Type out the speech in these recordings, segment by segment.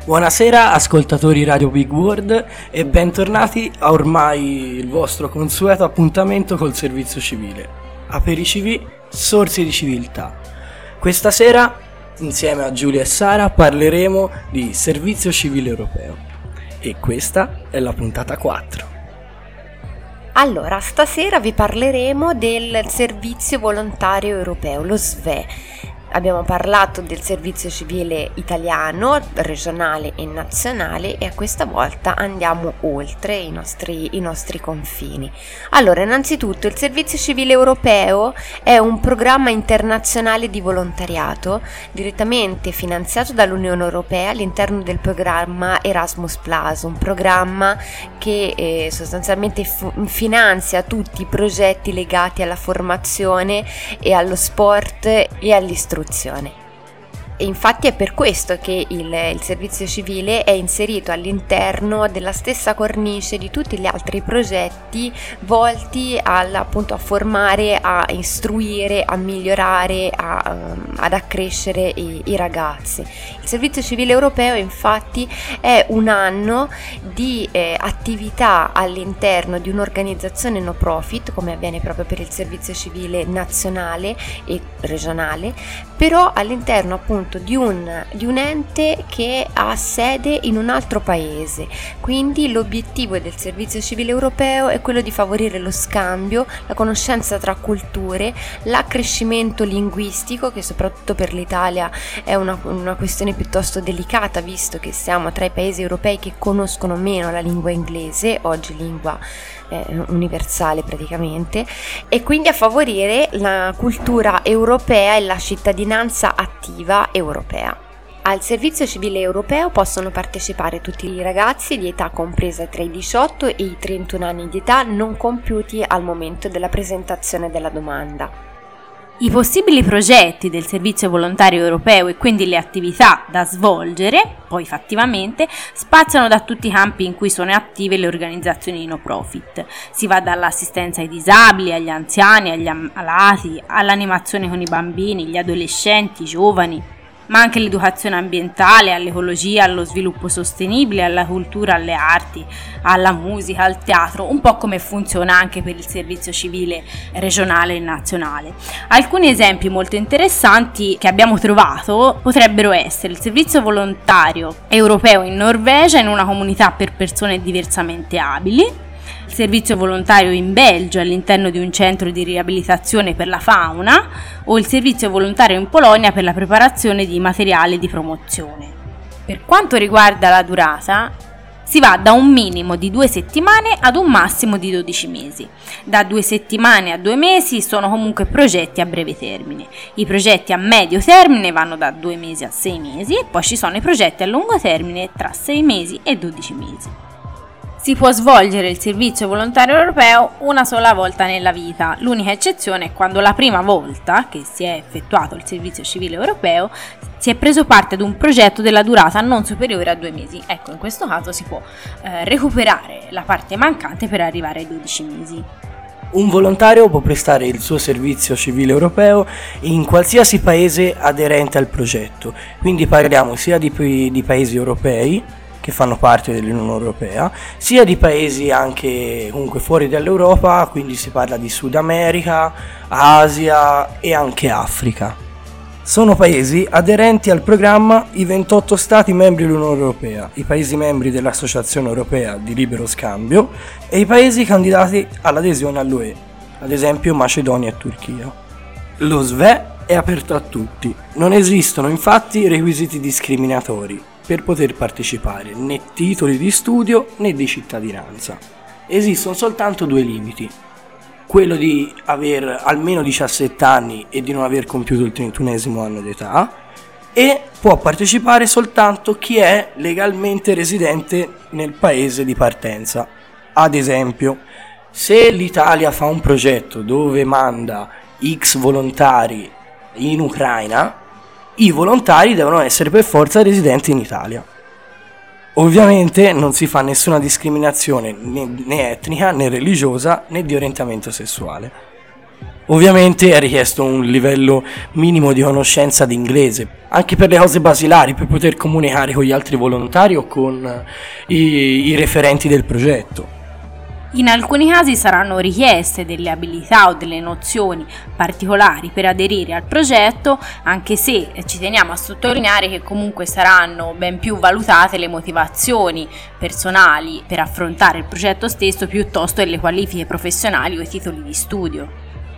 Buonasera ascoltatori Radio Big World e bentornati a ormai il vostro consueto appuntamento col servizio civile. AperiCivi, sorsi di civiltà. Questa sera, insieme a Giulia e Sara, parleremo di servizio civile europeo e questa è la puntata 4. Allora, stasera vi parleremo del servizio volontario europeo, lo SVE. Abbiamo parlato del servizio civile italiano, regionale e nazionale e a questa volta andiamo oltre i nostri confini. Allora, innanzitutto il servizio civile europeo è un programma internazionale di volontariato direttamente finanziato dall'Unione Europea all'interno del programma Erasmus+, un programma che sostanzialmente finanzia tutti i progetti legati alla formazione e allo sport e all'istruzione. E infatti è per questo che il servizio civile è inserito all'interno della stessa cornice di tutti gli altri progetti volti appunto a formare, a istruire, a migliorare, ad accrescere i ragazzi. Il servizio civile europeo infatti è un anno di attività all'interno di un'organizzazione no profit, come avviene proprio per il servizio civile nazionale e regionale, però all'interno appunto di un ente che ha sede in un altro paese. Quindi l'obiettivo del servizio civile europeo è quello di favorire lo scambio, la conoscenza tra culture, l'accrescimento linguistico, che soprattutto per l'Italia è una questione piuttosto delicata, visto che siamo tra i paesi europei che conoscono meno la lingua inglese, oggi lingua universale praticamente, e quindi a favorire la cultura europea e la cittadinanza attiva europea. Al servizio civile europeo possono partecipare tutti i ragazzi di età compresa tra i 18 e i 31 anni di età non compiuti al momento della presentazione della domanda. I possibili progetti del servizio volontario europeo e quindi le attività da svolgere, poi fattivamente, spaziano da tutti i campi in cui sono attive le organizzazioni no profit. Si va dall'assistenza ai disabili, agli anziani, agli ammalati, all'animazione con i bambini, gli adolescenti, i giovani, ma anche l'educazione ambientale, all'ecologia, allo sviluppo sostenibile, alla cultura, alle arti, alla musica, al teatro, un po' come funziona anche per il servizio civile regionale e nazionale. Alcuni esempi molto interessanti che abbiamo trovato potrebbero essere il servizio volontario europeo in Norvegia in una comunità per persone diversamente abili, il servizio volontario in Belgio all'interno di un centro di riabilitazione per la fauna o il servizio volontario in Polonia per la preparazione di materiali di promozione. Per quanto riguarda la durata, si va da un minimo di 2 settimane ad un massimo di 12 mesi. Da 2 settimane a 2 mesi sono comunque progetti a breve termine. I progetti a medio termine vanno da 2 mesi a 6 mesi e poi ci sono i progetti a lungo termine tra 6 mesi e 12 mesi. Si può svolgere il servizio volontario europeo una sola volta nella vita. L'unica eccezione è quando la prima volta che si è effettuato il servizio civile europeo si è preso parte ad un progetto della durata non superiore a 2 mesi. Ecco, in questo caso si può recuperare la parte mancante per arrivare ai 12 mesi. Un volontario può prestare il suo servizio civile europeo in qualsiasi paese aderente al progetto, quindi parliamo sia di paesi europei che fanno parte dell'Unione Europea, sia di paesi anche comunque fuori dall'Europa, quindi si parla di Sud America, Asia e anche Africa. Sono paesi aderenti al programma i 28 Stati membri dell'Unione Europea, i paesi membri dell'Associazione Europea di Libero Scambio e i paesi candidati all'adesione all'UE, ad esempio Macedonia e Turchia. Lo SVE è aperto a tutti, non esistono infatti requisiti discriminatori per poter partecipare, né titoli di studio né di cittadinanza. Esistono soltanto 2 limiti: quello di aver almeno 17 anni e di non aver compiuto il 31esimo anno d'età, e può partecipare soltanto chi è legalmente residente nel paese di partenza. Ad esempio, se l'Italia fa un progetto dove manda X volontari in Ucraina, i volontari devono essere per forza residenti in Italia. Ovviamente non si fa nessuna discriminazione né etnica, né religiosa, né di orientamento sessuale. Ovviamente è richiesto un livello minimo di conoscenza di inglese, anche per le cose basilari, per poter comunicare con gli altri volontari o con i referenti del progetto. In alcuni casi saranno richieste delle abilità o delle nozioni particolari per aderire al progetto, anche se ci teniamo a sottolineare che comunque saranno ben più valutate le motivazioni personali per affrontare il progetto stesso piuttosto che le qualifiche professionali o i titoli di studio.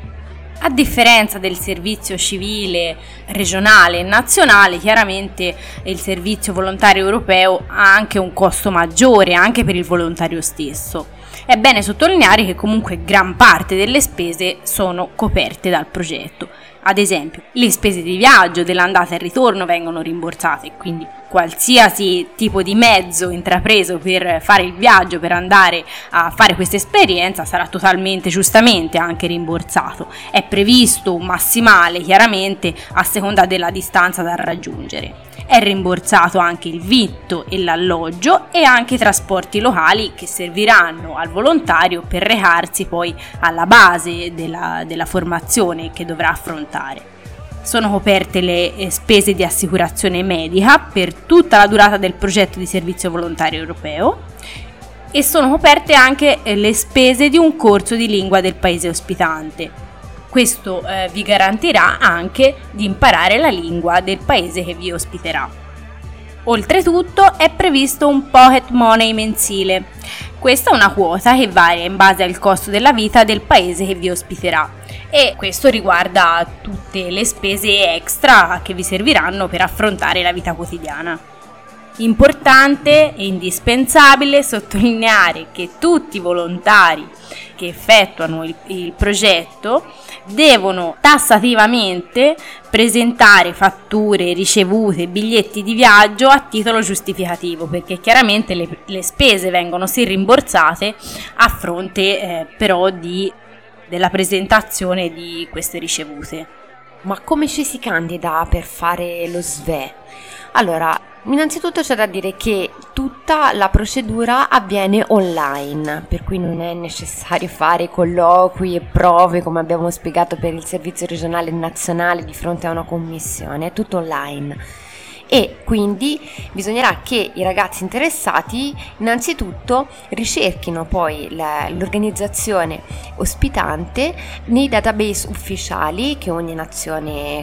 A differenza del servizio civile regionale e nazionale, chiaramente il servizio volontario europeo ha anche un costo maggiore anche per il volontario stesso. È bene sottolineare che comunque gran parte delle spese sono coperte dal progetto. Ad esempio, le spese di viaggio dell'andata e il ritorno vengono rimborsate, quindi qualsiasi tipo di mezzo intrapreso per fare il viaggio, per andare a fare questa esperienza, sarà totalmente, giustamente, anche rimborsato. È previsto un massimale, chiaramente, a seconda della distanza da raggiungere. È rimborsato anche il vitto e l'alloggio e anche i trasporti locali che serviranno al volontario per recarsi poi alla base della formazione che dovrà affrontare. Sono coperte le spese di assicurazione medica per tutta la durata del progetto di servizio volontario europeo e sono coperte anche le spese di un corso di lingua del paese ospitante. Questo vi garantirà anche di imparare la lingua del paese che vi ospiterà. Oltretutto è previsto un pocket money mensile. Questa è una quota che varia in base al costo della vita del paese che vi ospiterà e questo riguarda tutte le spese extra che vi serviranno per affrontare la vita quotidiana. Importante e indispensabile sottolineare che tutti i volontari che effettuano il progetto devono tassativamente presentare fatture, ricevute, biglietti di viaggio a titolo giustificativo, perché chiaramente le spese vengono sì rimborsate a fronte però della presentazione di queste ricevute. Ma come ci si candida per fare lo SVE? Allora, innanzitutto c'è da dire che tutta la procedura avviene online, per cui non è necessario fare colloqui e prove come abbiamo spiegato per il servizio regionale e nazionale di fronte a una commissione, è tutto online. E quindi bisognerà che i ragazzi interessati innanzitutto ricerchino poi l'organizzazione ospitante nei database ufficiali che ogni nazione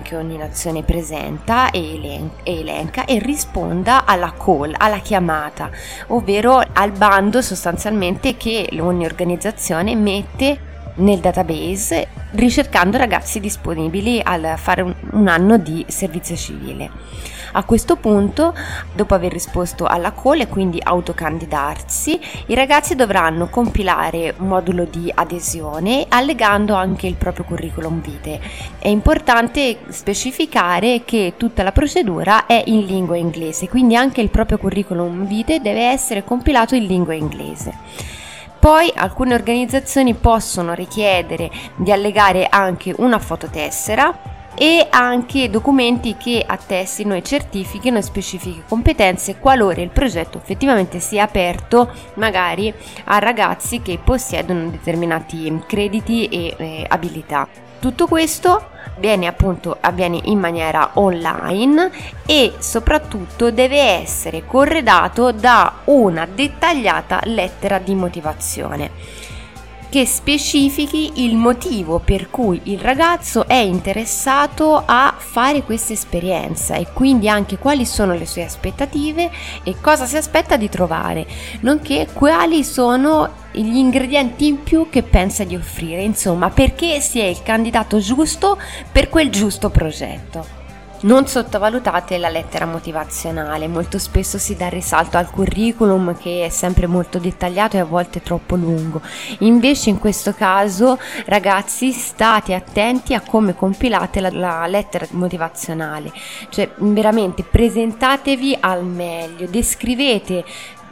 presenta e elenca e risponda alla call, alla chiamata, ovvero al bando sostanzialmente che ogni organizzazione mette nel database ricercando ragazzi disponibili al fare un anno di servizio civile. A questo punto, dopo aver risposto alla call e quindi autocandidarsi, i ragazzi dovranno compilare un modulo di adesione allegando anche il proprio curriculum vitae. È importante specificare che tutta la procedura è in lingua inglese, quindi anche il proprio curriculum vitae deve essere compilato in lingua inglese. Poi alcune organizzazioni possono richiedere di allegare anche una fototessera e anche documenti che attestino e certifichino specifiche competenze qualora il progetto effettivamente sia aperto magari a ragazzi che possiedono determinati crediti e abilità. Tutto questo avviene in maniera online e soprattutto deve essere corredato da una dettagliata lettera di motivazione che specifichi il motivo per cui il ragazzo è interessato a fare questa esperienza e quindi anche quali sono le sue aspettative e cosa si aspetta di trovare, nonché quali sono gli ingredienti in più che pensa di offrire, insomma, perché sia il candidato giusto per quel giusto progetto. Non sottovalutate la lettera motivazionale, molto spesso si dà risalto al curriculum che è sempre molto dettagliato e a volte troppo lungo. Invece in questo caso, ragazzi, state attenti a come compilate la lettera motivazionale, cioè veramente presentatevi al meglio, descrivete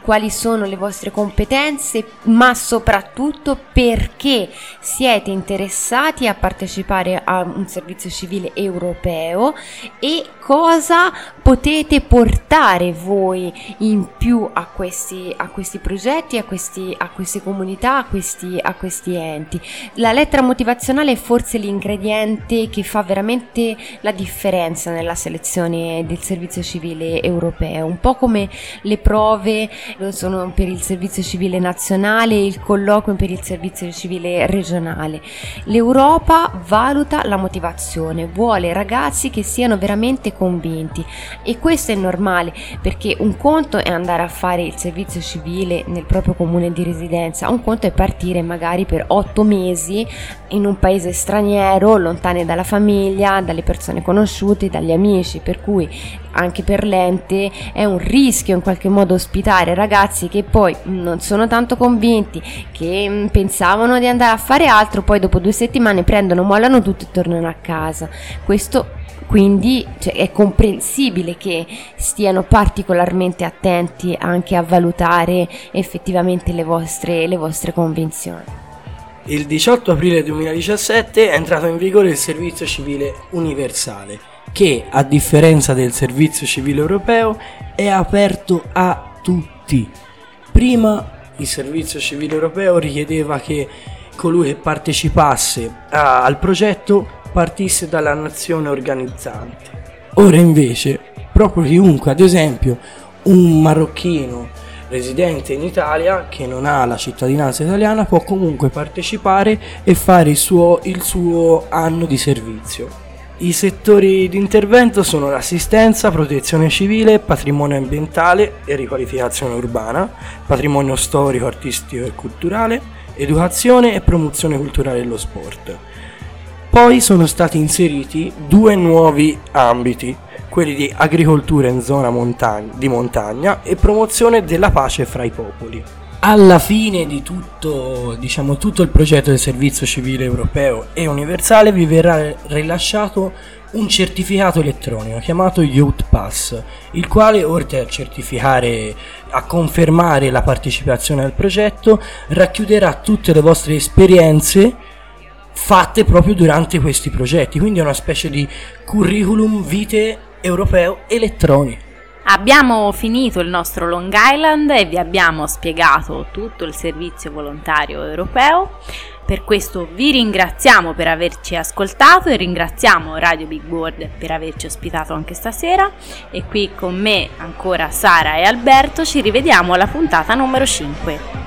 quali sono le vostre competenze, ma soprattutto perché siete interessati a partecipare a un servizio civile europeo e cosa potete portare voi in più a questi progetti, a queste comunità, a questi enti. La lettera motivazionale è forse l'ingrediente che fa veramente la differenza nella selezione del servizio civile europeo, un po' come le prove lo sono per il servizio civile nazionale e il colloquio per il servizio civile regionale. L'Europa valuta la motivazione, vuole ragazzi che siano veramente convinti, e questo è normale, perché un conto è andare a fare il servizio civile nel proprio comune di residenza, un conto è partire magari per 8 mesi in un paese straniero, lontani dalla famiglia, dalle persone conosciute, dagli amici, per cui anche per l'ente è un rischio in qualche modo ospitare ragazzi che poi non sono tanto convinti, che pensavano di andare a fare altro, poi dopo 2 settimane prendono, mollano tutto e tornano a casa. Questo quindi è comprensibile che stiano particolarmente attenti anche a valutare effettivamente le vostre convinzioni. Il 18 aprile 2017 è entrato in vigore il servizio civile universale, che a differenza del servizio civile europeo è aperto a tutti. Prima il servizio civile europeo richiedeva che colui che partecipasse al progetto partisse dalla nazione organizzante. Ora invece proprio chiunque, ad esempio un marocchino residente in Italia che non ha la cittadinanza italiana, può comunque partecipare e fare il suo anno di servizio. I settori di intervento sono l'assistenza, protezione civile, patrimonio ambientale e riqualificazione urbana, patrimonio storico, artistico e culturale, educazione e promozione culturale dello sport. Poi sono stati inseriti 2 nuovi ambiti, quelli di agricoltura in zona di montagna e promozione della pace fra i popoli. Alla fine di tutto il progetto del servizio civile europeo e universale vi verrà rilasciato un certificato elettronico chiamato Youth Pass, il quale oltre a certificare, a confermare la partecipazione al progetto, racchiuderà tutte le vostre esperienze fatte proprio durante questi progetti, quindi è una specie di curriculum vitae europeo elettronico. Abbiamo finito il nostro Long Island e vi abbiamo spiegato tutto il servizio volontario europeo. Per questo vi ringraziamo per averci ascoltato e ringraziamo Radio Big World per averci ospitato anche stasera, e qui con me ancora Sara e Alberto. Ci rivediamo alla puntata numero 5.